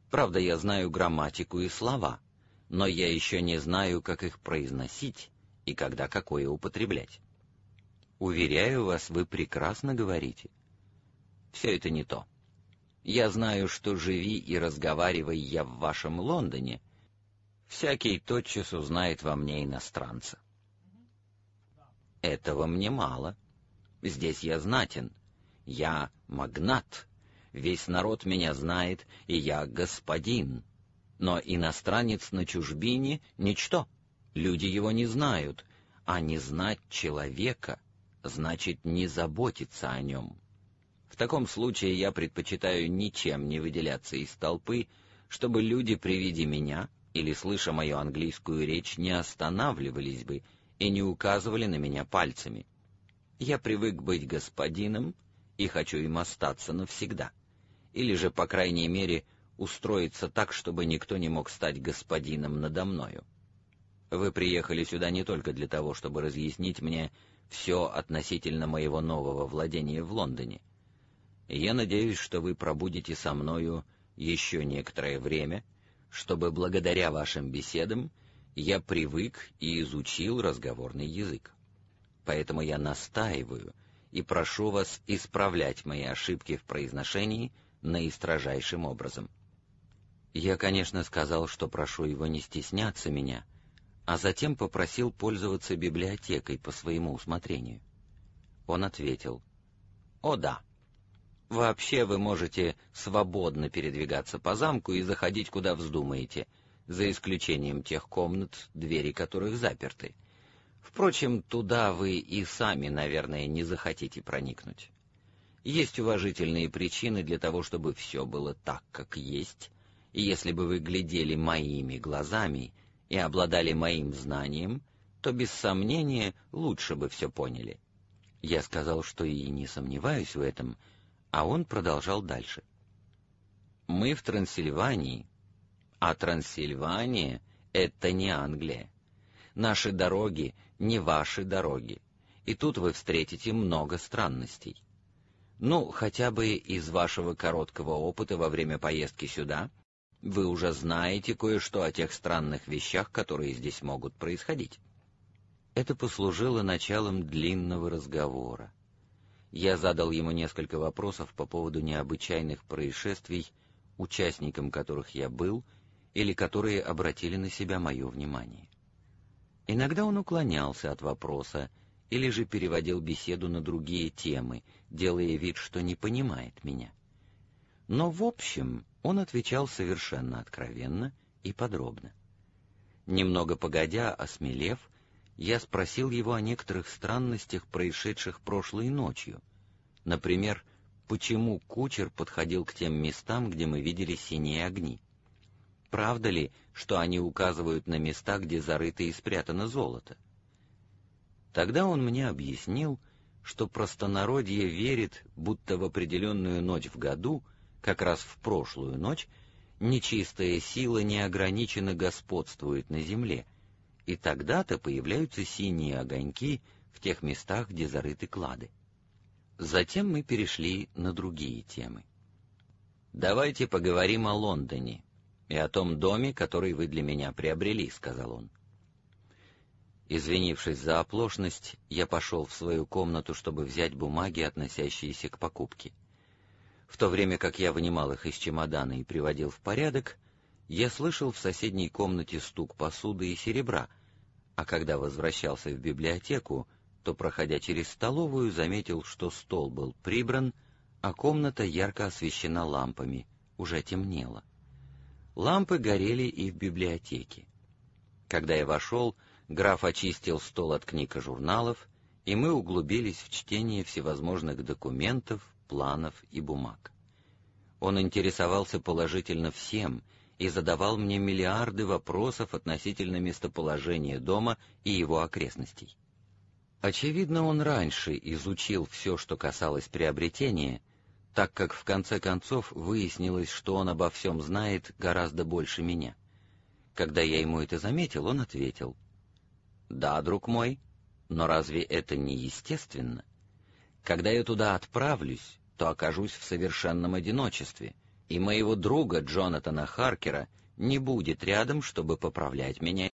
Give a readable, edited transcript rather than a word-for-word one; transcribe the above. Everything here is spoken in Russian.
Правда, я знаю грамматику и слова, но я еще не знаю, как их произносить и когда какое употреблять. Уверяю вас, вы прекрасно говорите. Все это не то. Я знаю, что живи и разговаривай я в вашем Лондоне, всякий тотчас узнает во мне иностранца. Этого мне мало. Здесь я знатен. Я магнат. Весь народ меня знает, и я господин. Но иностранец на чужбине — ничто. Люди его не знают, а не знать человека значит не заботиться о нем. В таком случае я предпочитаю ничем не выделяться из толпы, чтобы люди при виде меня или слыша мою английскую речь не останавливались бы и не указывали на меня пальцами. Я привык быть господином и хочу им остаться навсегда, или же, по крайней мере, устроиться так, чтобы никто не мог стать господином надо мною. Вы приехали сюда не только для того, чтобы разъяснить мне все относительно моего нового владения в Лондоне. Я надеюсь, что вы пробудете со мною еще некоторое время, чтобы благодаря вашим беседам я привык и изучил разговорный язык. Поэтому я настаиваю и прошу вас исправлять мои ошибки в произношении наистрожайшим образом. Я, конечно, сказал, что прошу его не стесняться меня, а затем попросил пользоваться библиотекой по своему усмотрению. Он ответил: «О да, вообще вы можете свободно передвигаться по замку и заходить куда вздумаете, за исключением тех комнат, двери которых заперты. Впрочем, туда вы и сами, наверное, не захотите проникнуть. Есть уважительные причины для того, чтобы все было так, как есть, и если бы вы глядели моими глазами и обладали моим знанием, то, без сомнения, лучше бы все поняли». Я сказал, что и не сомневаюсь в этом, а он продолжал дальше. «Мы в Трансильвании, а Трансильвания — это не Англия. Наши дороги не ваши дороги, и тут вы встретите много странностей. Ну, хотя бы из вашего короткого опыта во время поездки сюда вы уже знаете кое-что о тех странных вещах, которые здесь могут происходить». Это послужило началом длинного разговора. Я задал ему несколько вопросов по поводу необычайных происшествий, участником которых я был, или которые обратили на себя мое внимание. Иногда он уклонялся от вопроса, или же переводил беседу на другие темы, делая вид, что не понимает меня. Но в общем он отвечал совершенно откровенно и подробно. Немного погодя, осмелев, я спросил его о некоторых странностях, происшедших прошлой ночью. Например, почему кучер подходил к тем местам, где мы видели синие огни? Правда ли, что они указывают на места, где зарыто и спрятано золото? Тогда он мне объяснил, что простонародье верит, будто в определенную ночь в году, как раз в прошлую ночь, нечистая сила неограниченно господствует на земле, и тогда-то появляются синие огоньки в тех местах, где зарыты клады. Затем мы перешли на другие темы. «Давайте поговорим о Лондоне и о том доме, который вы для меня приобрели», — сказал он. Извинившись за оплошность, я пошел в свою комнату, чтобы взять бумаги, относящиеся к покупке. В то время как я вынимал их из чемодана и приводил в порядок, я слышал в соседней комнате стук посуды и серебра, а когда возвращался в библиотеку, то, проходя через столовую, заметил, что стол был прибран, а комната ярко освещена лампами, уже темнело. Лампы горели и в библиотеке. Когда я вошел, граф очистил стол от книг и журналов, и мы углубились в чтение всевозможных документов, планов и бумаг. Он интересовался положительно всем и задавал мне миллиарды вопросов относительно местоположения дома и его окрестностей. Очевидно, он раньше изучил все, что касалось приобретения, так как в конце концов выяснилось, что он обо всем знает гораздо больше меня. Когда я ему это заметил, он ответил: «Да, друг мой, но разве это не естественно? Когда я туда отправлюсь, то окажусь в совершенном одиночестве, и моего друга Джонатана Харкера не будет рядом, чтобы поправлять меня